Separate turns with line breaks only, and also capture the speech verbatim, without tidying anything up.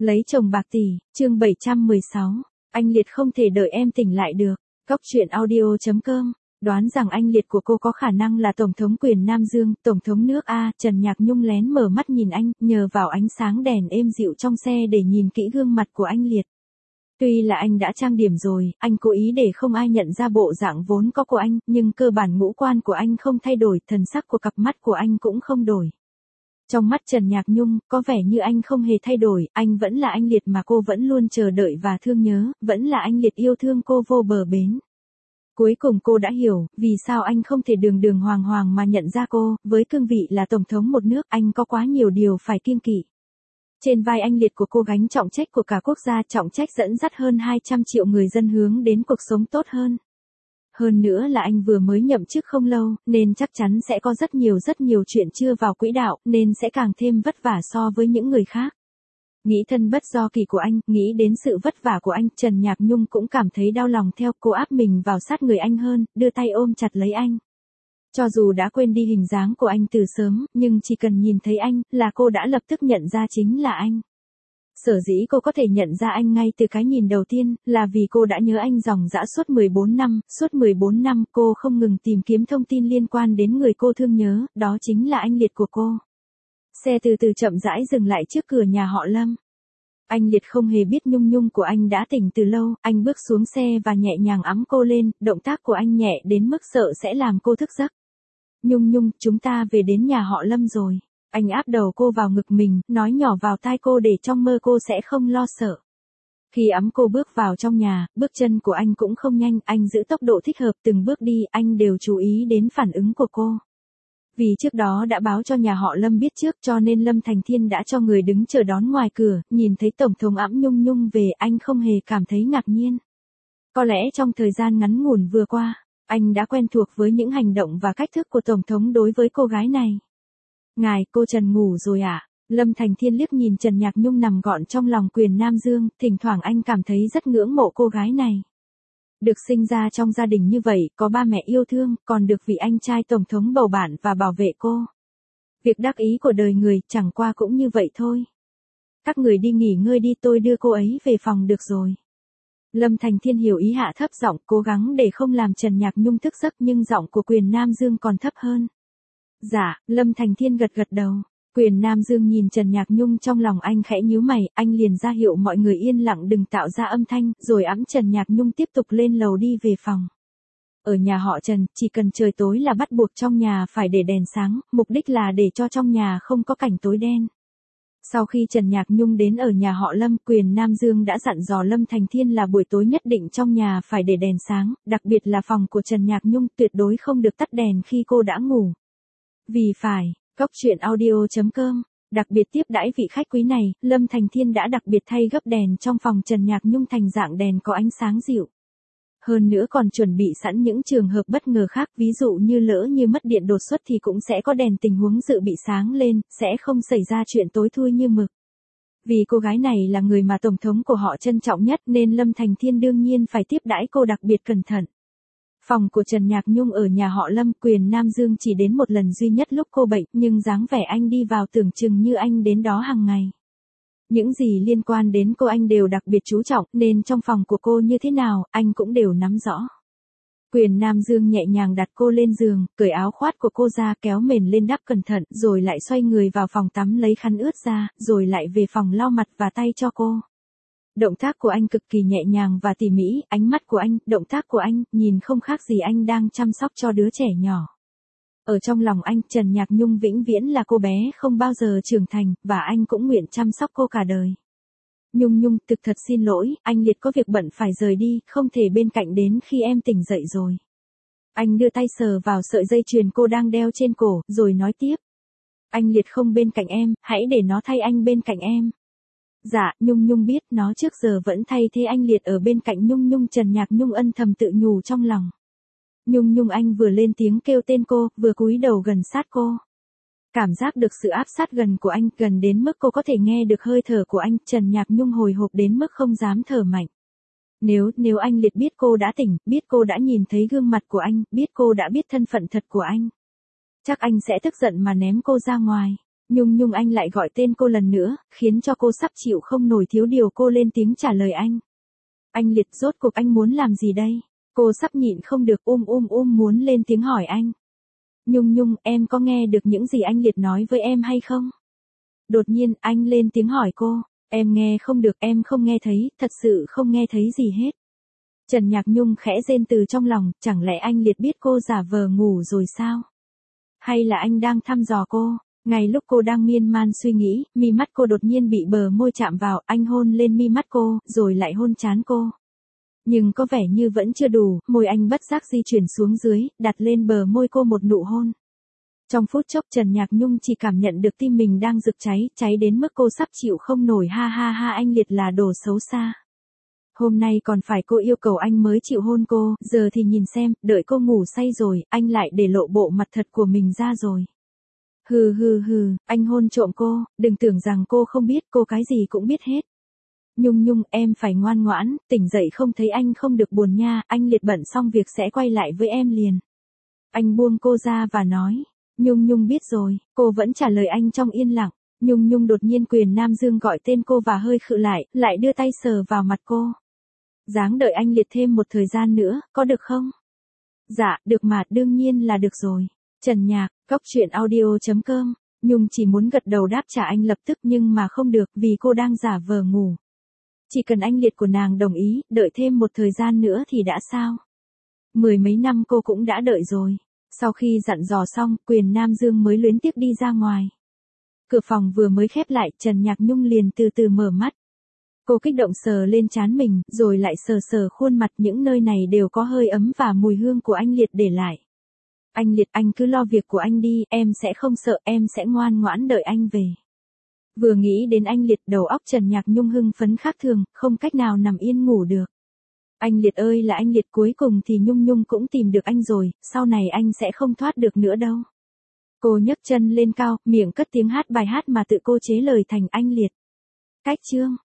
Lấy chồng bạc tỷ, chương bảy trăm mười sáu. Anh Liệt không thể đợi em tỉnh lại được. Cóc truyện audio chấm com. Đoán rằng anh Liệt của cô có khả năng là Tổng thống quyền Nam Dương, Tổng thống nước A. Trần Nhạc Nhung lén mở mắt nhìn anh, nhờ vào ánh sáng đèn êm dịu trong xe để nhìn kỹ gương mặt của anh Liệt. Tuy là anh đã trang điểm rồi, anh cố ý để không ai nhận ra bộ dạng vốn có của anh, nhưng cơ bản ngũ quan của anh không thay đổi, thần sắc của cặp mắt của anh cũng không đổi. Trong mắt Trần Nhạc Nhung, có vẻ như anh không hề thay đổi, anh vẫn là anh Liệt mà cô vẫn luôn chờ đợi và thương nhớ, vẫn là anh Liệt yêu thương cô vô bờ bến. Cuối cùng cô đã hiểu, vì sao anh không thể đường đường hoàng hoàng mà nhận ra cô, với cương vị là Tổng thống một nước, anh có quá nhiều điều phải kiêng kỵ. Trên vai anh Liệt của cô gánh trọng trách của cả quốc gia, trọng trách dẫn dắt hơn hai trăm triệu người dân hướng đến cuộc sống tốt hơn. Hơn nữa là anh vừa mới nhậm chức không lâu, nên chắc chắn sẽ có rất nhiều rất nhiều chuyện chưa vào quỹ đạo, nên sẽ càng thêm vất vả so với những người khác. Nghĩ thân bất do kỳ của anh, nghĩ đến sự vất vả của anh, Trần Nhạc Nhung cũng cảm thấy đau lòng theo, cô áp mình vào sát người anh hơn, đưa tay ôm chặt lấy anh. Cho dù đã quên đi hình dáng của anh từ sớm, nhưng chỉ cần nhìn thấy anh, là cô đã lập tức nhận ra chính là anh. Sở dĩ cô có thể nhận ra anh ngay từ cái nhìn đầu tiên, là vì cô đã nhớ anh dòng dã suốt mười bốn năm, suốt mười bốn năm cô không ngừng tìm kiếm thông tin liên quan đến người cô thương nhớ, đó chính là anh Liệt của cô. Xe từ từ chậm rãi dừng lại trước cửa nhà họ Lâm. Anh Liệt không hề biết Nhung Nhung của anh đã tỉnh từ lâu, anh bước xuống xe và nhẹ nhàng ẵm cô lên, động tác của anh nhẹ đến mức sợ sẽ làm cô thức giấc. Nhung Nhung, chúng ta về đến nhà họ Lâm rồi. Anh áp đầu cô vào ngực mình, nói nhỏ vào tai cô để trong mơ cô sẽ không lo sợ. Khi ẵm cô bước vào trong nhà, bước chân của anh cũng không nhanh, anh giữ tốc độ thích hợp, từng bước đi, anh đều chú ý đến phản ứng của cô. Vì trước đó đã báo cho nhà họ Lâm biết trước, cho nên Lâm Thành Thiên đã cho người đứng chờ đón ngoài cửa, nhìn thấy Tổng thống ẵm Nhung Nhung về, anh không hề cảm thấy ngạc nhiên. Có lẽ trong thời gian ngắn ngủn vừa qua, anh đã quen thuộc với những hành động và cách thức của Tổng thống đối với cô gái này. Ngài, cô Trần ngủ rồi ạ? À? Lâm Thành Thiên liếc nhìn Trần Nhạc Nhung nằm gọn trong lòng quyền Nam Dương, thỉnh thoảng anh cảm thấy rất ngưỡng mộ cô gái này. Được sinh ra trong gia đình như vậy, có ba mẹ yêu thương, còn được vị anh trai Tổng thống bầu bạn và bảo vệ cô. Việc đắc ý của đời người, chẳng qua cũng như vậy thôi. Các người đi nghỉ ngơi đi, tôi đưa cô ấy về phòng được rồi. Lâm Thành Thiên hiểu ý, hạ thấp giọng, cố gắng để không làm Trần Nhạc Nhung thức giấc, nhưng giọng của quyền Nam Dương còn thấp hơn. Dạ, Lâm Thành Thiên gật gật đầu. Quyền Nam Dương nhìn Trần Nhạc Nhung, trong lòng anh khẽ nhíu mày, anh liền ra hiệu mọi người yên lặng đừng tạo ra âm thanh, rồi ẵm Trần Nhạc Nhung tiếp tục lên lầu đi về phòng. Ở nhà họ Trần, chỉ cần trời tối là bắt buộc trong nhà phải để đèn sáng, mục đích là để cho trong nhà không có cảnh tối đen. Sau khi Trần Nhạc Nhung đến ở nhà họ Lâm, quyền Nam Dương đã dặn dò Lâm Thành Thiên là buổi tối nhất định trong nhà phải để đèn sáng, đặc biệt là phòng của Trần Nhạc Nhung tuyệt đối không được tắt đèn khi cô đã ngủ. Vì phải, Cóc truyện audio chấm com, đặc biệt tiếp đãi vị khách quý này, Lâm Thành Thiên đã đặc biệt thay gấp đèn trong phòng Trần Nhạc Nhung thành dạng đèn có ánh sáng dịu. Hơn nữa còn chuẩn bị sẵn những trường hợp bất ngờ khác, ví dụ như lỡ như mất điện đột xuất thì cũng sẽ có đèn tình huống dự bị sáng lên, sẽ không xảy ra chuyện tối thui như mực. Vì cô gái này là người mà Tổng thống của họ trân trọng nhất nên Lâm Thành Thiên đương nhiên phải tiếp đãi cô đặc biệt cẩn thận. Phòng của Trần Nhạc Nhung ở nhà họ Lâm, quyền Nam Dương chỉ đến một lần duy nhất lúc cô bệnh, nhưng dáng vẻ anh đi vào tưởng chừng như anh đến đó hàng ngày. Những gì liên quan đến cô anh đều đặc biệt chú trọng, nên trong phòng của cô như thế nào, anh cũng đều nắm rõ. Quyền Nam Dương nhẹ nhàng đặt cô lên giường, cởi áo khoác của cô ra, kéo mền lên đắp cẩn thận, rồi lại xoay người vào phòng tắm lấy khăn ướt ra, rồi lại về phòng lau mặt và tay cho cô. Động tác của anh cực kỳ nhẹ nhàng và tỉ mỉ, ánh mắt của anh, động tác của anh, nhìn không khác gì anh đang chăm sóc cho đứa trẻ nhỏ. Ở trong lòng anh, Trần Nhạc Nhung vĩnh viễn là cô bé không bao giờ trưởng thành, và anh cũng nguyện chăm sóc cô cả đời. Nhung Nhung, thực thật xin lỗi, anh Liệt có việc bận phải rời đi, không thể bên cạnh đến khi em tỉnh dậy rồi. Anh đưa tay sờ vào sợi dây chuyền cô đang đeo trên cổ, rồi nói tiếp. Anh Liệt không bên cạnh em, hãy để nó thay anh bên cạnh em. Dạ, Nhung Nhung biết, nó trước giờ vẫn thay thế anh Liệt ở bên cạnh Nhung Nhung. Trần Nhạc Nhung âm thầm tự nhủ trong lòng. Nhung Nhung, anh vừa lên tiếng kêu tên cô, vừa cúi đầu gần sát cô. Cảm giác được sự áp sát gần của anh, gần đến mức cô có thể nghe được hơi thở của anh, Trần Nhạc Nhung hồi hộp đến mức không dám thở mạnh. Nếu, nếu anh Liệt biết cô đã tỉnh, biết cô đã nhìn thấy gương mặt của anh, biết cô đã biết thân phận thật của anh, chắc anh sẽ tức giận mà ném cô ra ngoài. Nhung Nhung anh lại gọi tên cô lần nữa, khiến cho cô sắp chịu không nổi, thiếu điều cô lên tiếng trả lời anh. Anh Liệt, rốt cuộc anh muốn làm gì đây? Cô sắp nhịn không được, um um um muốn lên tiếng hỏi anh. Nhung Nhung, em có nghe được những gì anh Liệt nói với em hay không? Đột nhiên, anh lên tiếng hỏi cô. Em nghe không được, em không nghe thấy, thật sự không nghe thấy gì hết. Trần Nhạc Nhung khẽ rên từ trong lòng, chẳng lẽ anh Liệt biết cô giả vờ ngủ rồi sao? Hay là anh đang thăm dò cô? Ngay lúc cô đang miên man suy nghĩ, mi mắt cô đột nhiên bị bờ môi chạm vào, anh hôn lên mi mắt cô, rồi lại hôn trán cô. Nhưng có vẻ như vẫn chưa đủ, môi anh bất giác di chuyển xuống dưới, đặt lên bờ môi cô một nụ hôn. Trong phút chốc Trần Nhạc Nhung chỉ cảm nhận được tim mình đang rực cháy, cháy đến mức cô sắp chịu không nổi, ha ha ha, anh Liệt là đồ xấu xa. Hôm nay còn phải cô yêu cầu anh mới chịu hôn cô, giờ thì nhìn xem, đợi cô ngủ say rồi, anh lại để lộ bộ mặt thật của mình ra rồi. Hừ hừ hừ, anh hôn trộm cô, đừng tưởng rằng cô không biết, cô cái gì cũng biết hết. Nhung Nhung, em phải ngoan ngoãn, tỉnh dậy không thấy anh không được buồn nha, anh Liệt bận xong việc sẽ quay lại với em liền. Anh buông cô ra và nói. Nhung Nhung biết rồi, cô vẫn trả lời anh trong yên lặng. Nhung Nhung đột nhiên Quyền Nam Dương gọi tên cô và hơi khựng lại, lại đưa tay sờ vào mặt cô. Dáng đợi anh Liệt thêm một thời gian nữa, có được không? Dạ, được mà, đương nhiên là được rồi. Trần Nhạc, Cóc Truyện Audio chấm com. Nhung chỉ muốn gật đầu đáp trả anh lập tức nhưng mà không được vì cô đang giả vờ ngủ. Chỉ cần anh Liệt của nàng đồng ý, đợi thêm một thời gian nữa thì đã sao? Mười mấy năm cô cũng đã đợi rồi. Sau khi dặn dò xong, Quyền Nam Dương mới luyến tiếc đi ra ngoài. Cửa phòng vừa mới khép lại, Trần Nhạc Nhung liền từ từ mở mắt. Cô kích động sờ lên trán mình, rồi lại sờ sờ khuôn mặt, những nơi này đều có hơi ấm và mùi hương của anh Liệt để lại. Anh Liệt, anh cứ lo việc của anh đi, em sẽ không sợ, em sẽ ngoan ngoãn đợi anh về. Vừa nghĩ đến anh Liệt, đầu óc Trần Nhạc Nhung hưng phấn khác thường, không cách nào nằm yên ngủ được. Anh Liệt ơi là anh Liệt, cuối cùng thì Nhung Nhung cũng tìm được anh rồi, sau này anh sẽ không thoát được nữa đâu. Cô nhấc chân lên cao, miệng cất tiếng hát bài hát mà tự cô chế lời thành Anh Liệt. Cách chương